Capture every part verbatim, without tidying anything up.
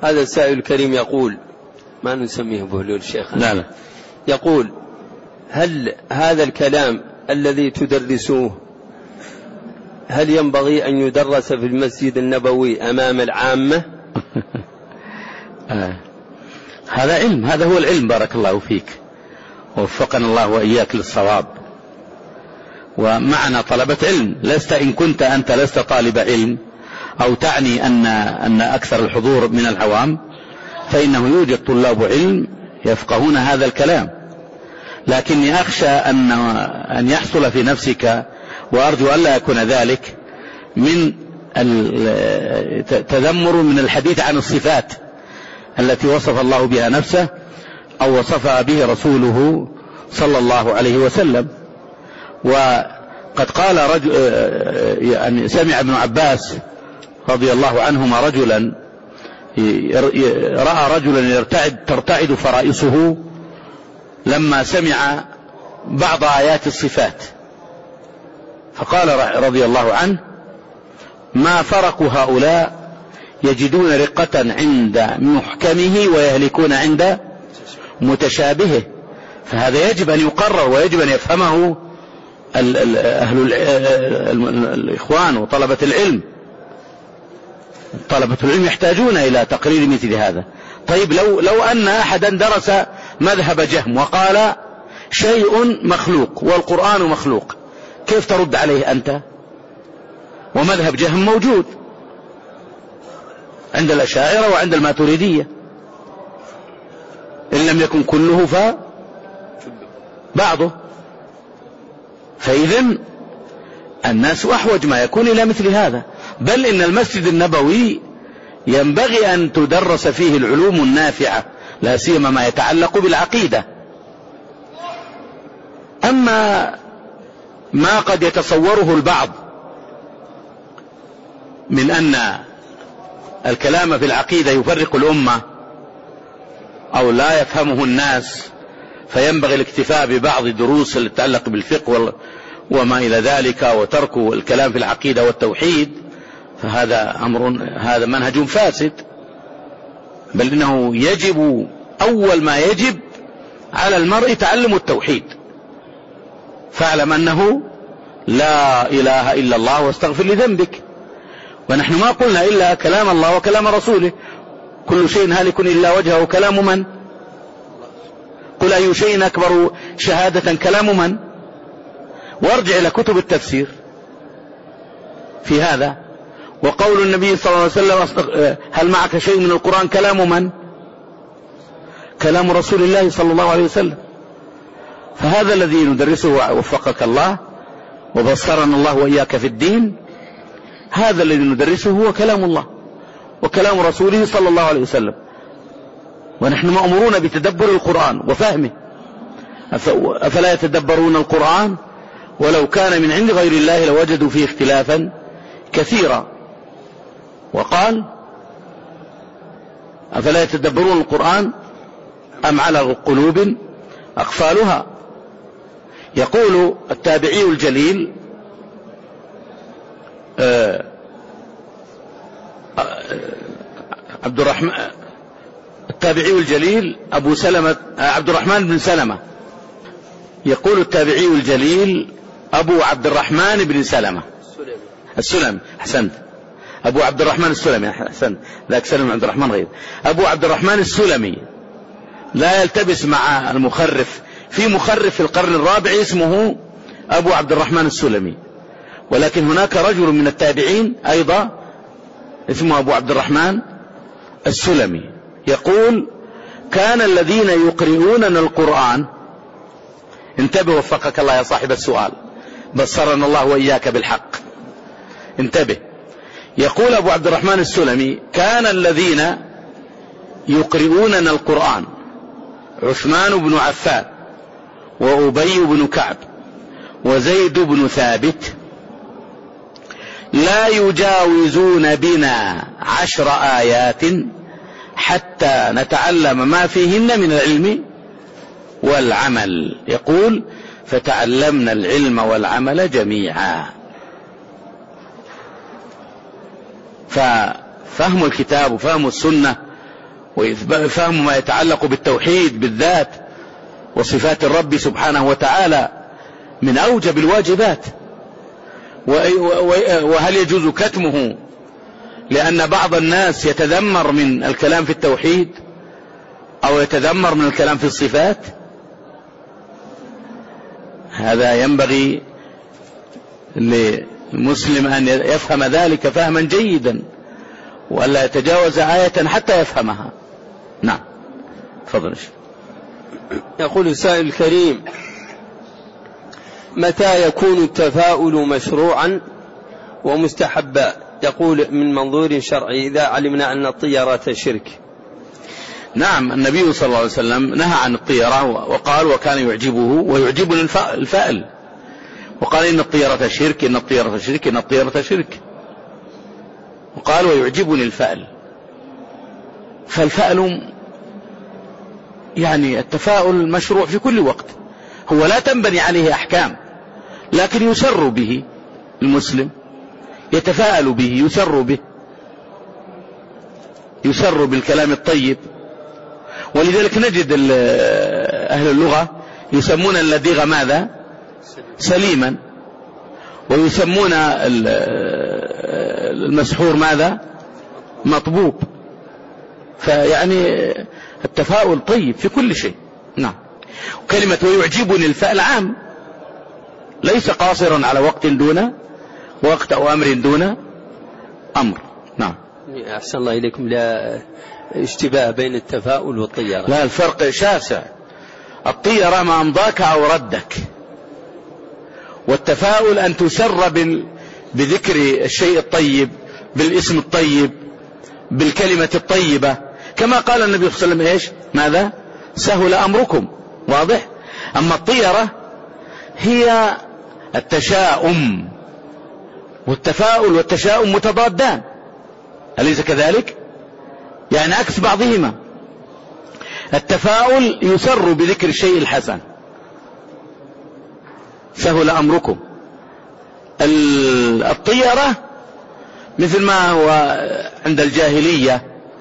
هذا السائل الكريم يقول، ما نسميه بهلول شيخنا، لا لا، يقول: هل هذا الكلام الذي تدرسوه هل ينبغي أن يدرس في المسجد النبوي أمام العامة؟ آه. هذا علم، هذا هو العلم. بارك الله فيك، ووفقنا الله وإياك للصواب. ومعنا طلبة علم، لست إن كنت أنت لست طالب علم أو تعني أن أن أكثر الحضور من العوام، فإنه يوجد طلاب علم يفقهون هذا الكلام. لكني أخشى أن أن يحصل في نفسك، وأرجو ألا يكون ذلك، من التذمر من الحديث عن الصفات التي وصف الله بها نفسه أو وصفها به رسوله صلى الله عليه وسلم. وقد قال رجل، يعني سمع ابن عباس رضي الله عنهما رجلا رأى رجلا يرتعد ترتعد فرائصه لما سمع بعض آيات الصفات، فقال رضي الله عنه: ما فرق هؤلاء يجدون رقة عند محكمه ويهلكون عند متشابهه. فهذا يجب أن يقرر ويجب أن يفهمه أهل الإخوان وطلبة العلم. طلبة العلم يحتاجون إلى تقرير مثل هذا. طيب لو, لو أن أحدا درس مذهب جهم وقال شيء مخلوق والقرآن مخلوق، كيف ترد عليه أنت؟ ومذهب جهم موجود عند الأشاعرة وعند الماتريدية، إن لم يكن كله فبعضه. فإذن الناس أحوج ما يكون إلى مثل هذا. بل إن المسجد النبوي ينبغي أن تدرس فيه العلوم النافعة، لا سيما ما يتعلق بالعقيدة. أما ما قد يتصوره البعض من أن الكلام في العقيدة يفرق الأمة أو لا يفهمه الناس، فينبغي الاكتفاء ببعض الدروس التي تتعلق بالفقه وما إلى ذلك وترك الكلام في العقيدة والتوحيد، فهذا أمر، هذا منهج فاسد. بل إنه يجب، أول ما يجب على المرء تعلم التوحيد. فاعلم أنه لا إله إلا الله واستغفر لذنبك. ونحن ما قلنا إلا كلام الله وكلام رسوله، كل شيء هالك إلا وجهه كلام من؟ قل أي شيء أكبر شهادة كلام من؟ وارجع إلى كتب التفسير في هذا. وقول النبي صلى الله عليه وسلم: هل معك شيء من القرآن؟ كلام من؟ كلام رسول الله صلى الله عليه وسلم. فهذا الذي ندرسه وفقك الله وبصرنا الله وإياك في الدين، هذا الذي ندرسه هو كلام الله وكلام رسوله صلى الله عليه وسلم. ونحن مأمورون بتدبر القرآن وفهمه. أفلا يتدبرون القرآن ولو كان من عند غير الله لوجدوا فيه اختلافا كثيرا. وقال: أفلا يتدبرون القرآن أم على قلوب أقفالها. يقول التابعي الجليل عبد الرحمن التابعي الجليل أبو سلمة عبد الرحمن بن سلمة، يقول التابعي الجليل أبو عبد الرحمن بن سلمة السلمي، أحسنت، أبو عبد الرحمن السلمي، أحسنت، ذاك سلم عبد الرحمن غير، أبو عبد الرحمن السلمي، لا يلتبس مع المخرف. في مخرف في القرن الرابع اسمه أبو عبد الرحمن السلمي، ولكن هناك رجل من التابعين أيضا اسمه أبو عبد الرحمن السلمي، يقول: كان الذين يقرؤوننا القرآن، انتبه وفقك الله يا صاحب السؤال، بصرنا الله وإياك بالحق، انتبه. يقول أبو عبد الرحمن السلمي: كان الذين يقرؤوننا القرآن عثمان بن عفان وأبي بن كعب وزيد بن ثابت لا يجاوزون بنا عشر آيات حتى نتعلم ما فيهن من العلم والعمل. يقول: فتعلمنا العلم والعمل جميعا. ففهم الكتاب وفهم السنة وفهم ما يتعلق بالتوحيد بالذات وصفات الرب سبحانه وتعالى من أوجب الواجبات. وهل يجوز كتمه لأن بعض الناس يتذمر من الكلام في التوحيد أو يتذمر من الكلام في الصفات؟ هذا ينبغي للمسلم أن يفهم ذلك فهما جيدا وألا يتجاوز آية حتى يفهمها. نعم تفضل. يقول السائل الكريم: متى يكون التفاؤل مشروعا ومستحبا؟ يقول من منظور شرعي إذا علمنا أن الطيرة شرك. نعم، النبي صلى الله عليه وسلم نهى عن الطيرة وقال وكان يعجبه ويعجبني الفأل، وقال إن الطيرة شرك إن الطيرة شرك إن الطيرة شرك، وقال ويعجبني الفأل. فالفأل يعني التفاؤل مشروع في كل وقت، هو لا تنبني عليه أحكام، لكن يسر به المسلم، يتفاءل به، يسر به، يسر بالكلام الطيب. ولذلك نجد أهل اللغة يسمون اللديغ ماذا؟ سليما، ويسمون المسحور ماذا؟ مطبوب. فيعني التفاؤل طيب في كل شيء. نعم. وكلمة ويعجبني الفأل عام، ليس قاصرا على وقت دون وقت أو أمر دون أمر. نعم. أحسن الله إليكم. لا اشتباه بين التفاؤل والطيرة. لا، الفرق شاسع. الطيرة ما أمضاك أو ردك، والتفاؤل أن تسر بذكر الشيء الطيب، بالاسم الطيب، بالكلمة الطيبة، كما قال النبي صلى الله عليه وسلم إيش؟ ماذا؟ سهل أمركم. واضح؟ أما الطيرة هي التشاؤم، والتفاؤل والتشاؤم متضادان، أليس كذلك؟ يعني عكس بعضهما. التفاؤل يسر بذكر الشيء الحسن، سهل أمركم. الطيرة مثل ما هو عند الجاهلية،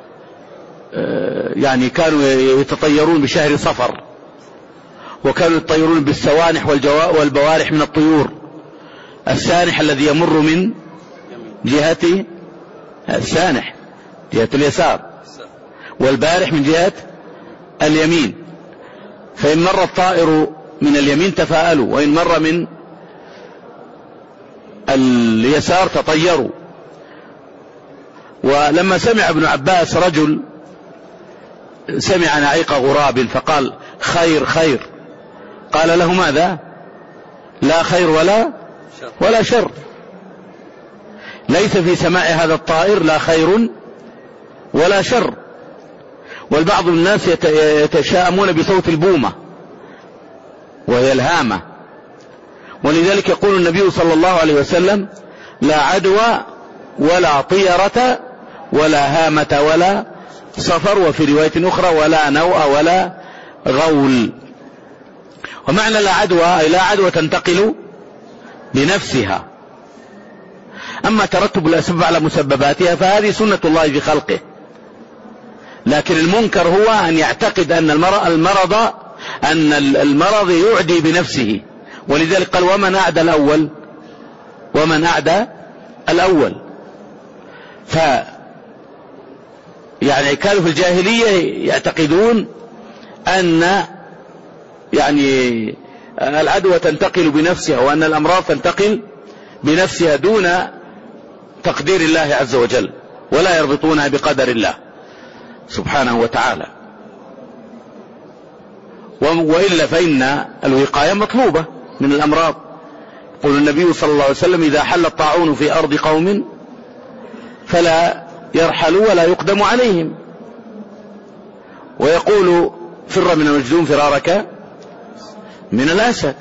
يعني كانوا يتطيرون بشهر صفر، وكانوا يتطيرون بالسوانح والبوارح من الطيور. السانح الذي يمر من جهة السانح جهة اليسار، والبارح من جهة اليمين، فإن مر الطائر من اليمين تفاءلوا، وإن مر من اليسار تطيروا. ولما سمع ابن عباس رجل سمع نعيق غراب فقال خير خير، قال له ماذا؟ لا خير ولا ولا شر، ليس في سماع هذا الطائر لا خير ولا شر. والبعض الناس يتشاءمون بصوت البومة وهي الهامة، ولذلك يقول النبي صلى الله عليه وسلم لا عدوى ولا طيرة ولا هامة ولا صفر، وفي رواية أخرى ولا نوء ولا غول. ومعنى لا عدوى أي لا عدوى تنتقل بنفسها. أما ترتب الأسباب على مسبباتها فهذه سنة الله في خلقه، لكن المنكر هو أن يعتقد أن المرض أن المرض يعدي بنفسه. ولذلك قال ومن أعدى الأول ومن أعدى الأول. ف يعني كانوا في الجاهلية يعتقدون أن يعني العدوى تنتقل بنفسها، وأن الأمراض تنتقل بنفسها دون تقدير الله عز وجل، ولا يربطونها بقدر الله سبحانه وتعالى. وإلا فإن الوقاية مطلوبة من الأمراض. يقول النبي صلى الله عليه وسلم إذا حل الطاعون في أرض قوم فلا يرحلوا ولا يقدم عليهم. ويقول فر من المجذوم فرارك من الأسد،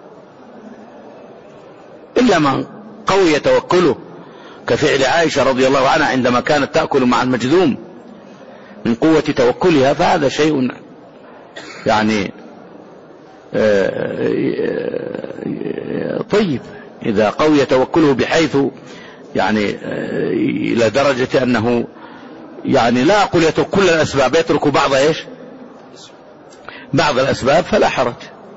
إلا من قوي توكله، كفعل عائشة رضي الله عنها عندما كانت تأكل مع المجذوم من قوة توكلها، فهذا شيء يعني طيب إذا قوي توكله بحيث يعني إلى درجة أنه يعني لا أقول يترك كل الأسباب، يترك بعض إيش بعض الأسباب فلا حرج،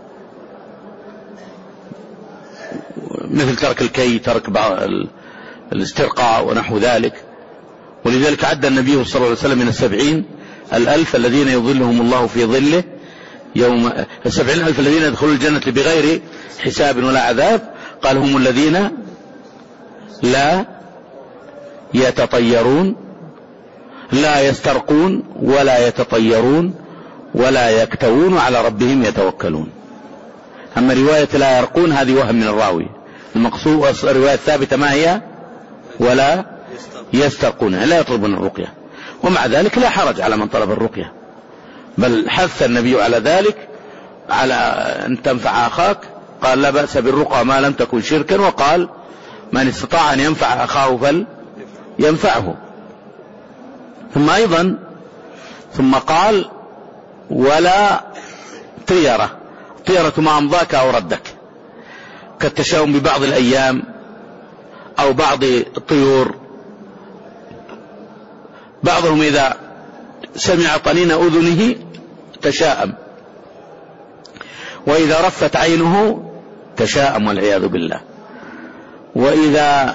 مثل ترك الكي، ترك بعض الاسترقاء ونحو ذلك. ولذلك عد النبي صلى الله عليه وسلم من السبعين الألف الذين يظلهم الله في ظله يوم السبعين ألف الذين يدخلون الجنة بغير حساب ولا عذاب، قال هم الذين لا يتطيرون، لا يسترقون ولا يتطيرون ولا يكتوون على ربهم يتوكلون. أما رواية لا يرقون هذه وهم من الراوي، المقصود الرواية الثابتة ما هي؟ ولا يسترقون، لا يطلبون الرقية. ومع ذلك لا حرج على من طلب الرقية، بل حث النبي على ذلك، على أن تنفع أخاك، قال لا بأس بالرقى ما لم تكن شركا، وقال من استطاع أن ينفع أخاه فلينفعه. ثم أيضا ثم قال ولا طيرة، طيرة ما أمضاك أو ردك، كالتشاؤم ببعض الأيام أو بعض الطيور. بعضهم إذا سمع طنين أذنه تشاءم، وإذا رفت عينه تشاءم والعياذ بالله، وإذا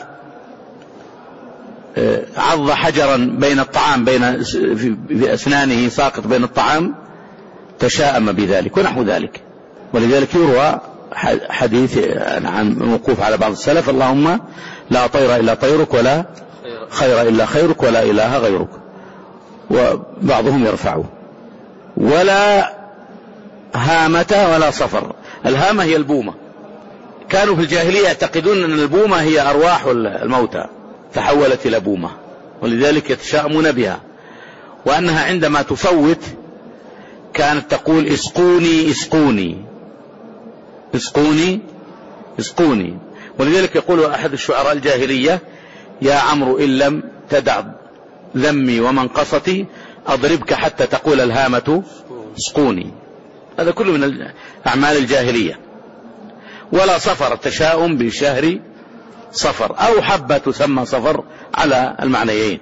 عض حجرا بين الطعام بين في أسنانه ساقط بين الطعام تشاءم بذلك ونحو ذلك. ولذلك يروى حديث عن موقوف على بعض السلف اللهم لا طير إلا طيرك ولا خير إلا خيرك ولا إله غيرك، وبعضهم يرفعه. ولا هامة ولا صفر. الهامة هي البومة، كانوا في الجاهلية يعتقدون أن البومة هي أرواح الموتى تحولت إلى بومة، ولذلك يتشاءمون بها، وأنها عندما تفوت كانت تقول اسقوني اسقوني اسقوني اسقوني. ولذلك يقول أحد الشعراء الجاهلية يا عمرو إن لم تدع ذمي ومنقصتي أضربك حتى تقول الهامة اسقوني. هذا كله من أعمال الجاهلية. ولا صفر، التشاؤم بشهر صفر، أو حبة تسمى صفر على المعنيين.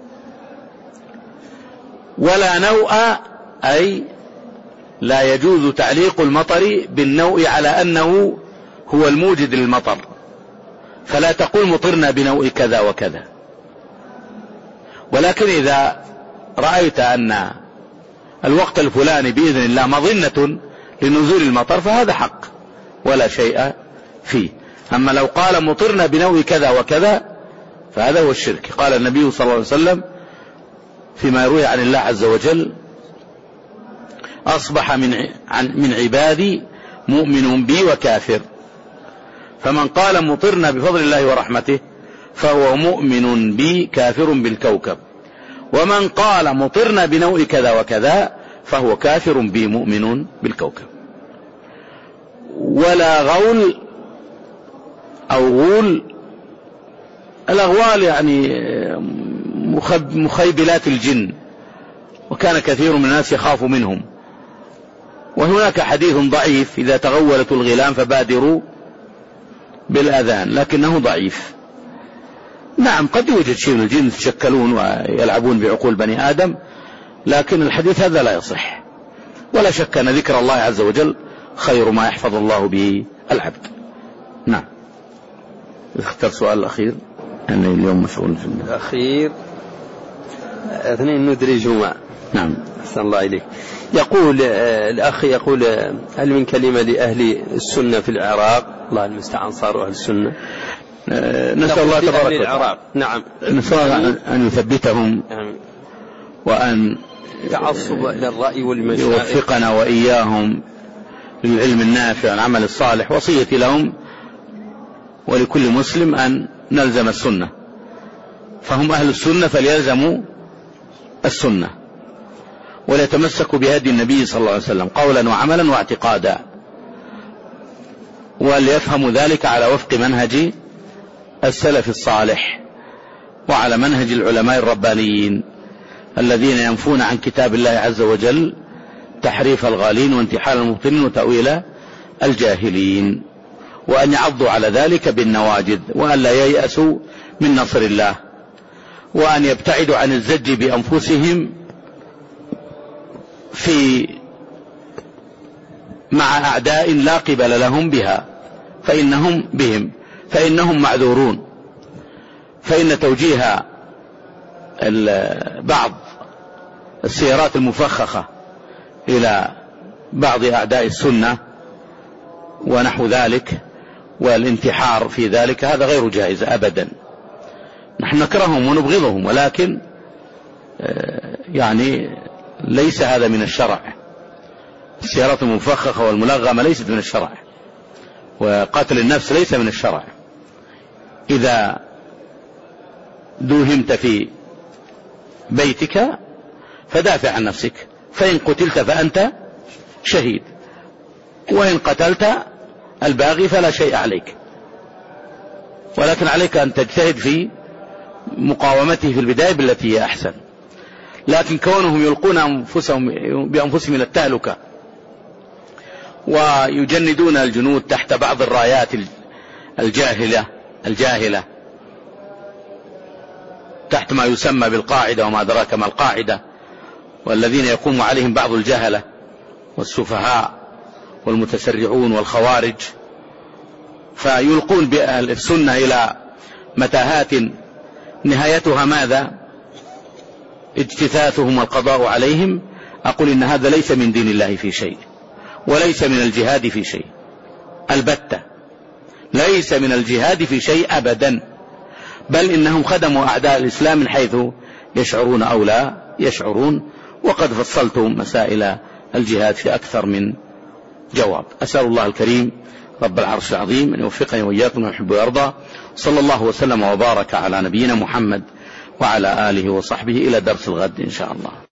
ولا نوء، أي لا يجوز تعليق المطر بالنوء على أنه هو الموجد للمطر، فلا تقول مطرنا بنوء كذا وكذا. ولكن إذا رأيت أن الوقت الفلاني بإذن الله مظنة لنزول المطر فهذا حق ولا شيء فيه. أما لو قال مطرنا بنوء كذا وكذا فهذا هو الشرك. قال النبي صلى الله عليه وسلم فيما يروي عن الله عز وجل أصبح من من عبادي مؤمن بي وكافر، فمن قال مطرنا بفضل الله ورحمته فهو مؤمن بي كافر بالكوكب، ومن قال مطرنا بنوء كذا وكذا فهو كافر بي مؤمن بالكوكب. ولا غول أو غول، الأغوال يعني مخيبلات الجن، وكان كثير من الناس يخاف منهم. وهناك حديث ضعيف إذا تغولت الغلام فبادروا بالأذان، لكنه ضعيف. نعم قد يوجد شيء من الجن يتشكلون ويلعبون بعقول بني آدم، لكن الحديث هذا لا يصح. ولا شك أن ذكر الله عز وجل خير ما يحفظ الله به العبد. نعم. اختر سؤال الأخير، أنا اليوم مشغول في الأخير اثنين ندرجهما. نعم. أحسن الله إليك. يقول الأخ يقول هل من كلمة لأهل السنة في العراق؟ الله المستعان صاروا أهل السنة. نسأل الله تبارك وتعالى نعم نسأل الله أن يثبتهم وأن تعصب إلى الرأي والمشاعر يوفقنا وإياهم للعلم النافع والعمل الصالح. وصيتي لهم ولكل مسلم أن نلزم السنة، فهم أهل السنة فليلزموا السنة وليتمسكوا بهدي النبي صلى الله عليه وسلم قولا وعملا واعتقادا، وليفهموا ذلك على وفق منهج السلف الصالح وعلى منهج العلماء الربانيين الذين ينفون عن كتاب الله عز وجل تحريف الغالين وانتحال المبطلين وتأويل الجاهلين، وأن يعضوا على ذلك بالنواجذ، وأن لا ييأسوا من نصر الله، وأن يبتعدوا عن الزج بأنفسهم في مع أعداء لا قبل لهم بها، فإنهم بهم فإنهم معذورون. فإن توجيه بعض السيارات المفخخة إلى بعض أعداء السنة ونحو ذلك والانتحار في ذلك هذا غير جائز أبدا. نحن نكرههم ونبغضهم، ولكن يعني ليس هذا من الشرع. السيارات المفخخة والملغمة ليست من الشرع، وقتل النفس ليس من الشرع. إذا دوهمت في بيتك فدافع عن نفسك، فإن قتلت فأنت شهيد، وإن قتلت الباغي فلا شيء عليك، ولكن عليك أن تجتهد في مقاومته في البداية بالتي هي أحسن. لكن كونهم يلقون أنفسهم بأنفسهم إلى التهلكة ويجندون الجنود تحت بعض الرايات الجاهلة الجاهلة تحت ما يسمى بالقاعدة وما أدراك ما القاعدة، والذين يقوم عليهم بعض الجهلة والسفهاء والمتسرعون والخوارج، فيلقون بأهل السنة إلى متاهات نهايتها ماذا؟ اجتثاثهم والقضاء عليهم. أقول إن هذا ليس من دين الله في شيء، وليس من الجهاد في شيء البتة، ليس من الجهاد في شيء أبدا، بل إنهم خدموا أعداء الإسلام من حيث يشعرون أو لا يشعرون. وقد فصلت مسائل الجهاد في أكثر من جواب. أسأل الله الكريم رب العرش العظيم أن يوفقني وإياكم ويحب ويرضى. صلى الله وسلم وبارك على نبينا محمد وعلى آله وصحبه. إلى درس الغد إن شاء الله.